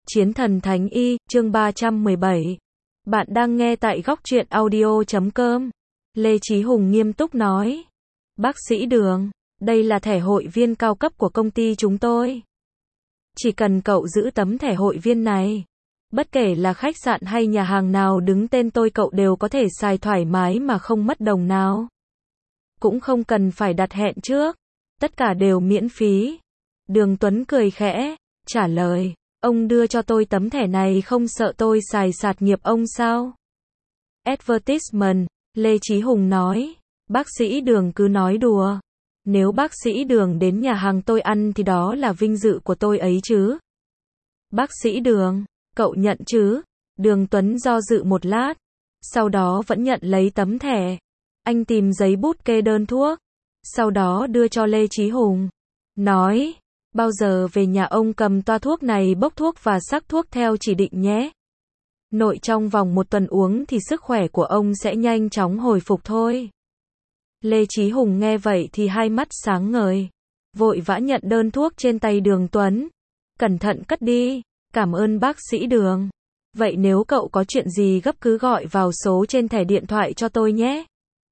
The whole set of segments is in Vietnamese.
Chiến thần Thánh Y, chương 317. Bạn đang nghe tại góc truyện audio.com. Lê Chí Hùng nghiêm túc nói. Bác sĩ Đường, đây là thẻ hội viên cao cấp của công ty chúng tôi. Chỉ cần cậu giữ tấm thẻ hội viên này, bất kể là khách sạn hay nhà hàng nào đứng tên tôi cậu đều có thể xài thoải mái mà không mất đồng nào. Cũng không cần phải đặt hẹn trước, tất cả đều miễn phí. Đường Tuấn cười khẽ, trả lời. Ông đưa cho tôi tấm thẻ này không sợ tôi xài sạt nghiệp ông sao? Advertisement, Lê Chí Hùng nói. Bác sĩ Đường cứ nói đùa. Nếu bác sĩ Đường đến nhà hàng tôi ăn thì đó là vinh dự của tôi ấy chứ. Bác sĩ Đường, cậu nhận chứ? Đường Tuấn do dự một lát, sau đó vẫn nhận lấy tấm thẻ. Anh tìm giấy bút kê đơn thuốc, sau đó đưa cho Lê Chí Hùng. Nói, bao giờ về nhà ông cầm toa thuốc này bốc thuốc và sắc thuốc theo chỉ định nhé. Nội trong vòng 1 tuần uống thì sức khỏe của ông sẽ nhanh chóng hồi phục thôi. Lê Chí Hùng nghe vậy thì hai mắt sáng ngời, vội vã nhận đơn thuốc trên tay Đường Tuấn. Cẩn thận cất đi, cảm ơn bác sĩ Đường. Vậy nếu cậu có chuyện gì gấp cứ gọi vào số trên thẻ điện thoại cho tôi nhé.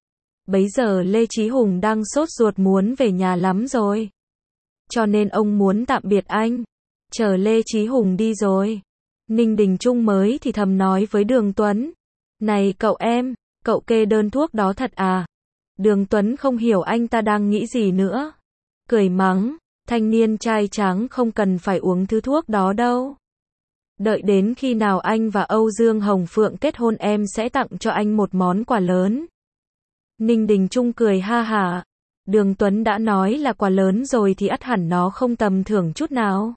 Bấy giờ Lê Chí Hùng đang sốt ruột muốn về nhà lắm rồi. Cho nên ông muốn tạm biệt anh. Chờ Lê Chí Hùng đi rồi, Ninh Đình Trung mới thì thầm nói với Đường Tuấn. Này cậu em, cậu kê đơn thuốc đó thật à? Đường Tuấn không hiểu anh ta đang nghĩ gì nữa. Cười mắng, thanh niên trai tráng không cần phải uống thứ thuốc đó đâu. Đợi đến khi nào anh và Âu Dương Hồng Phượng kết hôn em sẽ tặng cho anh một món quà lớn. Ninh Đình Trung cười ha hả. Đường Tuấn đã nói là quà lớn rồi thì ắt hẳn nó không tầm thường chút nào.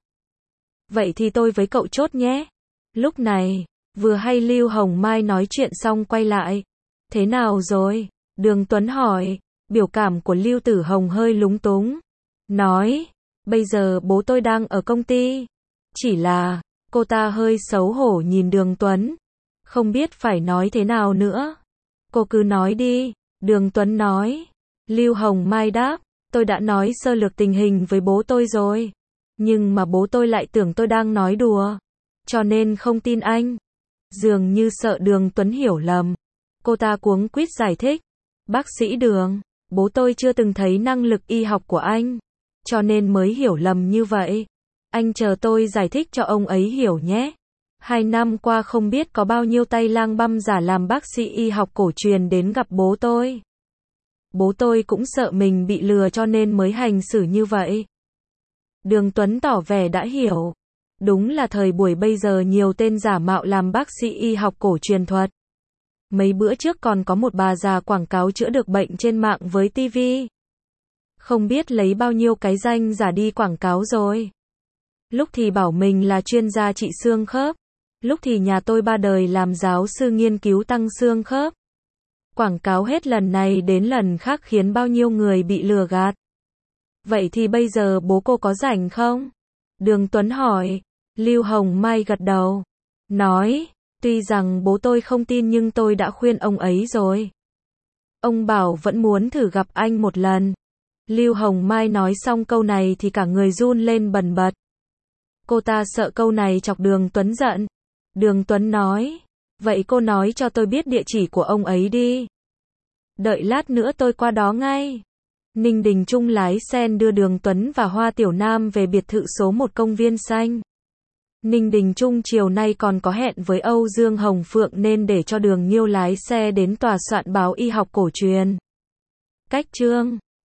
Vậy thì tôi với cậu chốt nhé. Lúc này, vừa hay Lưu Hồng Mai nói chuyện xong quay lại. Thế nào rồi? Đường Tuấn hỏi. Biểu cảm của Lưu Tử Hồng hơi lúng túng. Nói, bây giờ bố tôi đang ở công ty. Chỉ là, cô ta hơi xấu hổ nhìn Đường Tuấn. Không biết phải nói thế nào nữa. Cô cứ nói đi, Đường Tuấn nói. Lưu Hồng Mai đáp, tôi đã nói sơ lược tình hình với bố tôi rồi. Nhưng mà bố tôi lại tưởng tôi đang nói đùa. Cho nên không tin anh. Dường như sợ Đường Tuấn hiểu lầm. Cô ta cuống quýt giải thích. Bác sĩ Đường, bố tôi chưa từng thấy năng lực y học của anh. Cho nên mới hiểu lầm như vậy. Anh chờ tôi giải thích cho ông ấy hiểu nhé. 2 năm qua không biết có bao nhiêu tay lang băm giả làm bác sĩ y học cổ truyền đến gặp bố tôi. Bố tôi cũng sợ mình bị lừa cho nên mới hành xử như vậy. Đường Tuấn tỏ vẻ đã hiểu. Đúng là thời buổi bây giờ nhiều tên giả mạo làm bác sĩ y học cổ truyền thuật. Mấy bữa trước còn có một bà già quảng cáo chữa được bệnh trên mạng với TV. Không biết lấy bao nhiêu cái danh giả đi quảng cáo rồi. Lúc thì bảo mình là chuyên gia trị xương khớp. Lúc thì nhà tôi 3 đời làm giáo sư nghiên cứu tăng xương khớp. Quảng cáo hết lần này đến lần khác khiến bao nhiêu người bị lừa gạt. Vậy thì bây giờ bố cô có rảnh không? Đường Tuấn hỏi. Lưu Hồng Mai gật đầu. Nói, tuy rằng bố tôi không tin nhưng tôi đã khuyên ông ấy rồi. Ông bảo vẫn muốn thử gặp anh một lần. Lưu Hồng Mai nói xong câu này thì cả người run lên bần bật. Cô ta sợ câu này chọc Đường Tuấn giận. Đường Tuấn nói. Vậy cô nói cho tôi biết địa chỉ của ông ấy đi. Đợi lát nữa tôi qua đó ngay. Ninh Đình Trung lái xe đưa Đường Tuấn và Hoa Tiểu Nam về biệt thự số 1 công viên xanh. Ninh Đình Trung chiều nay còn có hẹn với Âu Dương Hồng Phượng nên để cho Đường Nhiêu lái xe đến tòa soạn báo y học cổ truyền. Cách chương